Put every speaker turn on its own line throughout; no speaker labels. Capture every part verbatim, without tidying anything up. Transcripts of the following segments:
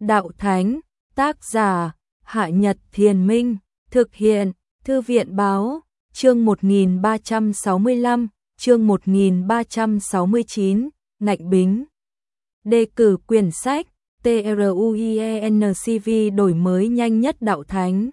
Đạo Thánh, tác giả, Hạ Nhật Thiền Minh, thực hiện, Thư viện Báo, chương một nghìn ba trăm sáu mươi lăm, chương một nghìn ba trăm sáu mươi chín, Ngạnh Bính. Đề cử quyển sách, TRUIENCV đổi mới nhanh nhất Đạo Thánh.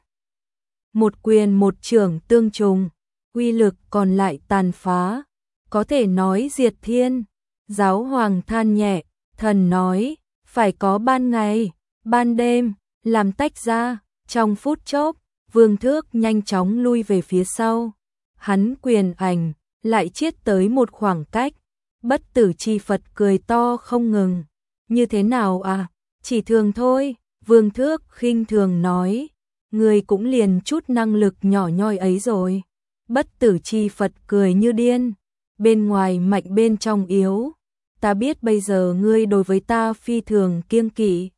Một quyền một trưởng tương trùng, uy lực còn lại tàn phá, có thể nói diệt thiên. Giáo hoàng than nhẹ, thần nói, phải có ban ngày, ban đêm, làm tách ra. Trong phút chốc, Vương Thước nhanh chóng lui về phía sau. Hắn quyền ảnh, lại chiết tới một khoảng cách. Bất Tử Chi Phật cười to không ngừng. Như thế nào à? Chỉ thường thôi, Vương Thước khinh thường nói. Người cũng liền chút năng lực nhỏ nhoi ấy rồi. Bất Tử Chi Phật cười như điên. Bên ngoài mạnh bên trong yếu. Ta biết bây giờ ngươi đối với ta phi thường kiêng kỵ.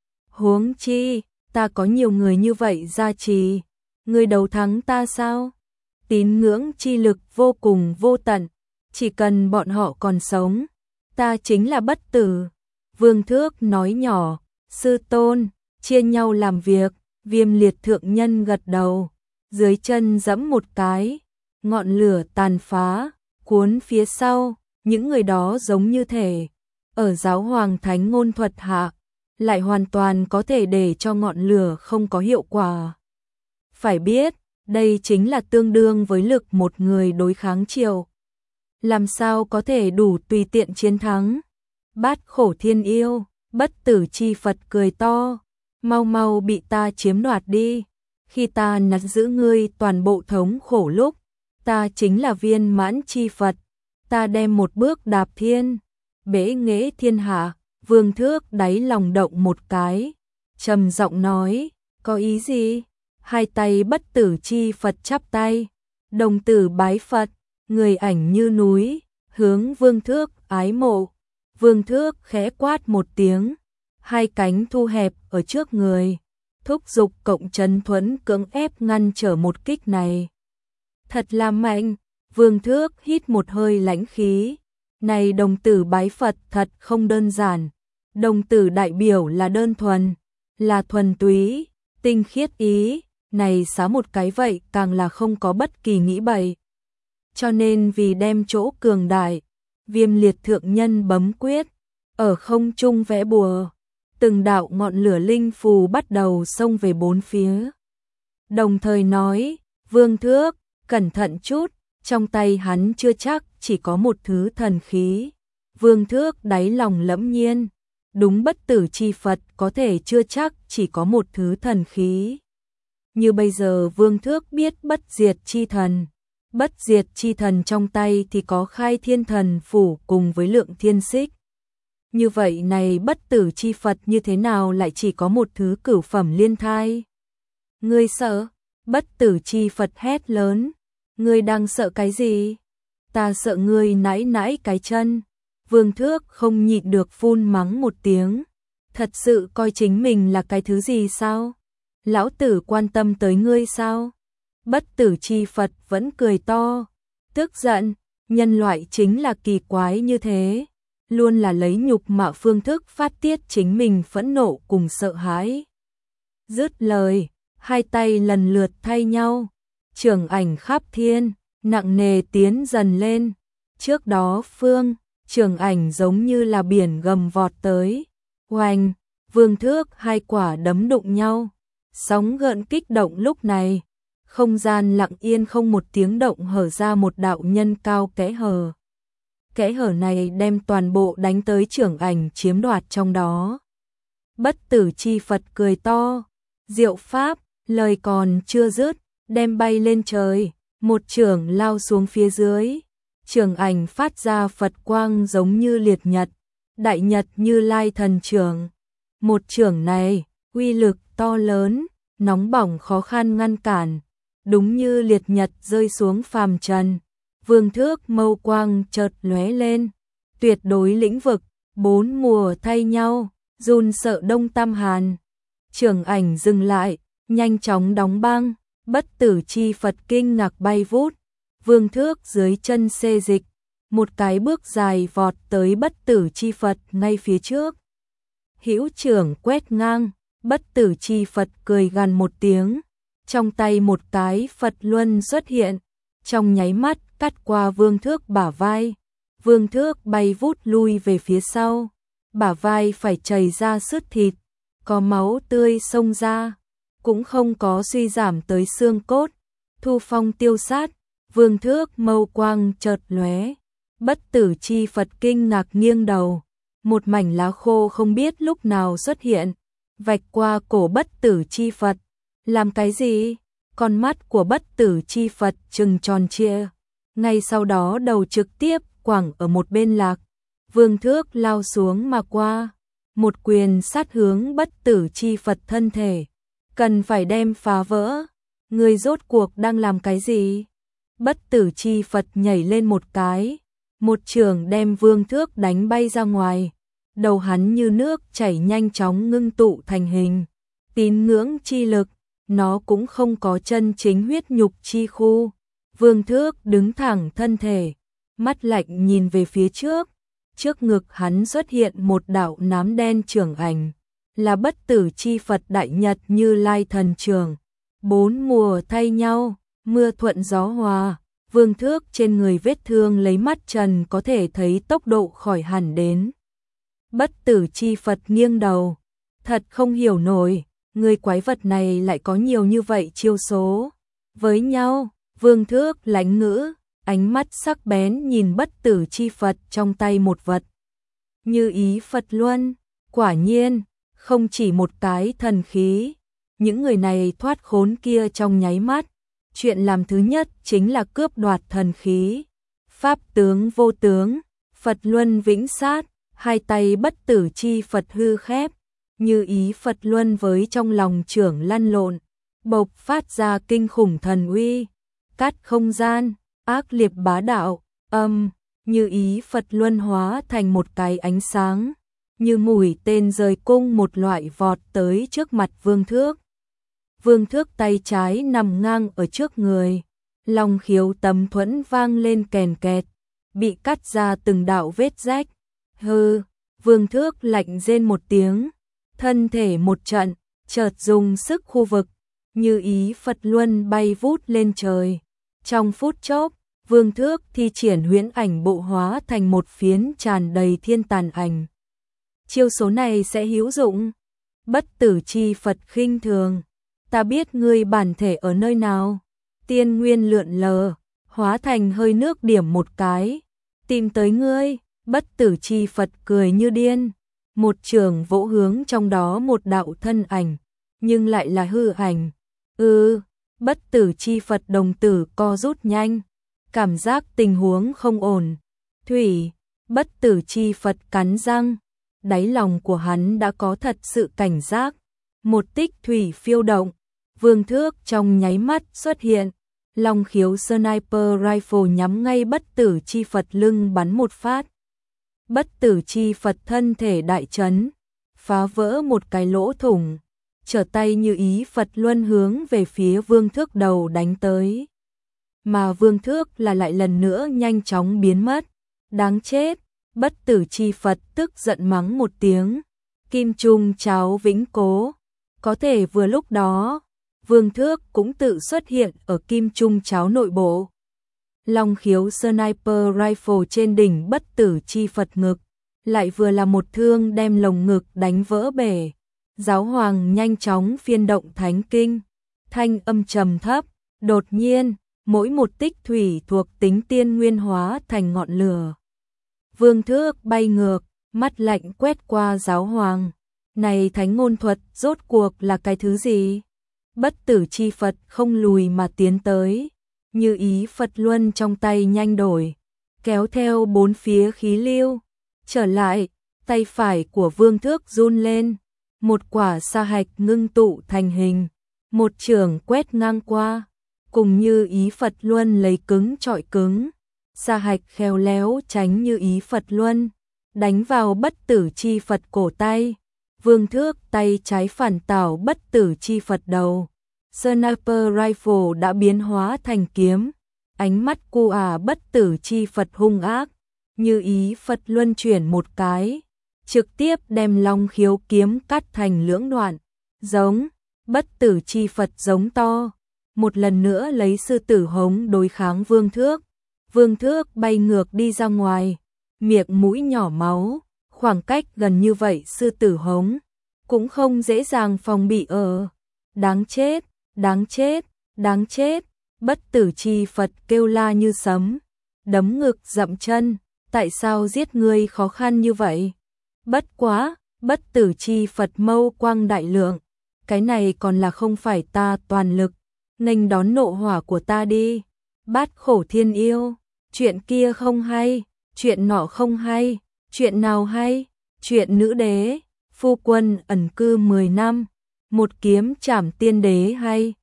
Huống chi, ta có nhiều người như vậy gia trì. Ngươi đấu thắng ta sao? Tín ngưỡng chi lực vô cùng vô tận. Chỉ cần bọn họ còn sống, ta chính là bất tử. Vương Thước nói nhỏ, sư tôn, chia nhau làm việc. Viêm Liệt thượng nhân gật đầu, dưới chân giẫm một cái, ngọn lửa tàn phá, cuốn phía sau, những người đó giống như thể ở giáo hoàng thánh ngôn thuật hạ, lại hoàn toàn có thể để cho ngọn lửa không có hiệu quả. Phải biết, đây chính là tương đương với lực một người đối kháng triệu. Làm sao có thể đủ tùy tiện chiến thắng? Bát khổ thiên yêu, Bất Tử Chi Phật cười to. Mau mau bị ta chiếm đoạt đi. Khi ta nắm giữ ngươi toàn bộ thống khổ lúc, ta chính là viên mãn chi Phật. Ta đem một bước đạp thiên, bế nghệ thiên hạ. Vương Thước đáy lòng động một cái, trầm giọng nói, có ý gì? Hai tay Bất Tử Chi Phật chắp tay, đồng tử bái Phật, người ảnh như núi, hướng Vương Thước ái mộ. Vương Thước khẽ quát một tiếng. Hai cánh thu hẹp ở trước người, thúc giục cộng trấn thuẫn cưỡng ép ngăn trở một kích này. Thật là mạnh, Vương Thước hít một hơi lãnh khí. Này đồng tử bái Phật thật không đơn giản. Đồng tử đại biểu là đơn thuần, là thuần túy, tinh khiết ý. Này xá một cái vậy càng là không có bất kỳ nghĩ bậy. Cho nên vì đem chỗ cường đại, Viêm Liệt thượng nhân bấm quyết, ở không trung vẽ bùa. Từng đạo ngọn lửa linh phù bắt đầu xông về bốn phía. Đồng thời nói, Vương Thước, cẩn thận chút, trong tay hắn chưa chắc chỉ có một thứ thần khí. Vương Thước đáy lòng lẫm nhiên, đúng Bất Tử Chi Phật có thể chưa chắc chỉ có một thứ thần khí. Như bây giờ Vương Thước biết Bất Diệt Chi Thần. Bất Diệt Chi Thần trong tay thì có Khai Thiên Thần Phủ cùng với Lượng Thiên Xích. Như vậy này Bất Tử Chi Phật như thế nào lại chỉ có một thứ cửu phẩm liên thai? Ngươi sợ? Bất Tử Chi Phật hét lớn. Ngươi đang sợ cái gì? Ta sợ ngươi nãi nãi cái chân. Vương Thước không nhịn được phun mắng một tiếng. Thật sự coi chính mình là cái thứ gì sao? Lão tử quan tâm tới ngươi sao? Bất Tử Chi Phật vẫn cười to. Tức giận, nhân loại chính là kỳ quái như thế. Luôn là lấy nhục mạ phương thức phát tiết chính mình phẫn nộ cùng sợ hãi. Dứt lời, hai tay lần lượt thay nhau, trường ảnh khắp thiên, nặng nề tiến dần lên. Trước đó phương, trường ảnh giống như là biển gầm vọt tới. Oanh, Vương Thước hai quả đấm đụng nhau, sóng gợn kích động lúc này. Không gian lặng yên không một tiếng động hở ra một đạo nhân cao kẽ hở. Kẽ hở này đem toàn bộ đánh tới trưởng ảnh chiếm đoạt trong đó. Bất Tử Chi Phật cười to, diệu pháp, lời còn chưa dứt, đem bay lên trời, một chưởng lao xuống phía dưới. Trưởng ảnh phát ra Phật quang giống như liệt nhật, đại nhật Như Lai thần chưởng. Một chưởng này, uy lực to lớn, nóng bỏng khó khăn ngăn cản, đúng như liệt nhật rơi xuống phàm trần. Vương Thước mâu quang chợt lóe lên, tuyệt đối lĩnh vực, bốn mùa thay nhau, run sợ đông tam hàn. Trường ảnh dừng lại, nhanh chóng đóng băng, Bất Tử Chi Phật kinh ngạc bay vút. Vương Thước dưới chân xê dịch, một cái bước dài vọt tới Bất Tử Chi Phật ngay phía trước. hữu trưởng quét ngang, bất tử chi Phật cười gằn một tiếng, trong tay một cái Phật luân xuất hiện, trong nháy mắt cắt qua Vương Thước bả vai. Vương Thước bay vút lui về phía sau, bả vai phải chảy ra sứt thịt, có máu tươi xông ra, cũng không có suy giảm tới xương cốt. Thu phong tiêu sát, Vương Thước mâu quang chợt lóe, bất tử chi Phật kinh ngạc nghiêng đầu, một mảnh lá khô không biết lúc nào xuất hiện, vạch qua cổ bất tử chi Phật. Làm cái gì? Con mắt của bất tử chi Phật trừng tròn trịa, ngay sau đó đầu trực tiếp quẳng ở một bên lạc. Vương Thước lao xuống mà qua, một quyền sát hướng bất tử chi Phật thân thể, cần phải đem phá vỡ. Người rốt cuộc đang làm cái gì? Bất tử chi Phật nhảy lên một cái, một trường đem Vương Thước đánh bay ra ngoài, đầu hắn như nước chảy nhanh chóng ngưng tụ thành hình. Tín ngưỡng chi lực, nó cũng không có chân chính huyết nhục chi khu. Vương Thước đứng thẳng thân thể, mắt lạnh nhìn về phía trước, trước ngực hắn xuất hiện một đạo nám đen trưởng ảnh, là bất tử chi Phật Đại Nhật Như Lai thần trưởng. Bốn mùa thay nhau, mưa thuận gió hòa, Vương Thước trên người vết thương lấy mắt trần có thể thấy tốc độ khỏi hẳn đến. Bất tử chi Phật nghiêng đầu, thật không hiểu nổi, người quái vật này lại có nhiều như vậy chiêu số. Với nhau, Vương Thước lãnh ngữ, ánh mắt sắc bén nhìn bất tử chi Phật trong tay một vật. Như ý Phật Luân, quả nhiên, không chỉ một cái thần khí. Những người này thoát khốn kia trong nháy mắt, chuyện làm thứ nhất chính là cướp đoạt thần khí. Pháp tướng vô tướng, Phật Luân vĩnh sát, hai tay bất tử chi Phật hư khép, như ý Phật Luân với trong lòng trưởng lăn lộn, bộc phát ra kinh khủng thần uy, cắt không gian, ác liệt bá đạo, âm, như ý Phật Luân hóa thành một cái ánh sáng, như mũi tên rời cung một loại vọt tới trước mặt Vương Thước. Vương Thước tay trái nằm ngang ở trước người, lòng khiếu tấm thuẫn vang lên kèn kẹt, bị cắt ra từng đạo vết rách. Hừ, Vương Thước lạnh rên một tiếng, thân thể một trận, chợt dùng sức khu vực, như ý Phật Luân bay vút lên trời. Trong phút chốc, Vương Thước thi triển huyễn ảnh bộ hóa thành một phiến tràn đầy thiên tàn ảnh. Chiêu số này sẽ hữu dụng. Bất tử chi Phật khinh thường, ta biết ngươi bản thể ở nơi nào. Tiên nguyên lượn lờ, hóa thành hơi nước điểm một cái, tìm tới ngươi. Bất tử chi Phật cười như điên, một trường vỗ hướng trong đó một đạo thân ảnh, nhưng lại là hư ảnh. Ừ, bất tử chi Phật đồng tử co rút nhanh, cảm giác tình huống không ổn. Thủy, bất tử chi Phật cắn răng, đáy lòng của hắn đã có thật sự cảnh giác. Một tích thủy phiêu động, Vương Thước trong nháy mắt xuất hiện, long khiếu sniper rifle nhắm ngay bất tử chi Phật lưng bắn một phát. Bất tử chi Phật thân thể đại chấn, phá vỡ một cái lỗ thủng, trở tay như ý Phật Luân hướng về phía Vương Thước đầu đánh tới. Mà Vương Thước là lại lần nữa nhanh chóng biến mất. Đáng chết, bất tử chi Phật tức giận mắng một tiếng. Kim Trung cháo vĩnh cố. Có thể vừa lúc đó, Vương Thước cũng tự xuất hiện ở Kim Trung cháo nội bộ. Long khiếu sniper rifle trên đỉnh bất tử chi Phật ngực, lại vừa là một thương đem lồng ngực đánh vỡ bể. Giáo hoàng nhanh chóng phiên động thánh kinh, thanh âm trầm thấp, đột nhiên, mỗi một tích thủy thuộc tính tiên nguyên hóa thành ngọn lửa. Vương Thước bay ngược, mắt lạnh quét qua giáo hoàng. Này thánh ngôn thuật rốt cuộc là cái thứ gì? Bất tử chi Phật không lùi mà tiến tới, như ý Phật Luân trong tay nhanh đổi, kéo theo bốn phía khí lưu. Trở lại, tay phải của Vương Thước run lên, một quả sa hạch ngưng tụ thành hình, một trường quét ngang qua, cùng như ý Phật Luân lấy cứng trọi cứng. Sa hạch khéo léo tránh như ý Phật Luân, đánh vào bất tử chi Phật cổ tay. Vương Thước tay trái phản tảo bất tử chi Phật đầu. Sniper rifle đã biến hóa thành kiếm, ánh mắt cu ả bất tử chi Phật hung ác, như ý Phật Luân chuyển một cái, trực tiếp đem Long Khiếu kiếm cắt thành lưỡng đoạn, giống, Bất Tử Chi Phật giống to, một lần nữa lấy sư tử hống đối kháng Vương Thước. Vương Thước bay ngược đi ra ngoài, miệng mũi nhỏ máu, khoảng cách gần như vậy sư tử hống cũng không dễ dàng phòng bị ở. Đáng chết, đáng chết, đáng chết, Bất Tử Chi Phật kêu la như sấm, đấm ngực dậm chân, tại sao giết ngươi khó khăn như vậy? Bất quá, Bất Tử Chi Phật mâu quang đại lượng, cái này còn là không phải ta toàn lực, nghênh đón nộ hỏa của ta đi. Bát Khổ Thiên Yêu, chuyện kia không hay, chuyện nọ không hay, chuyện nào hay? Chuyện nữ đế, phu quân ẩn cư mười năm, một kiếm trảm tiên đế hay?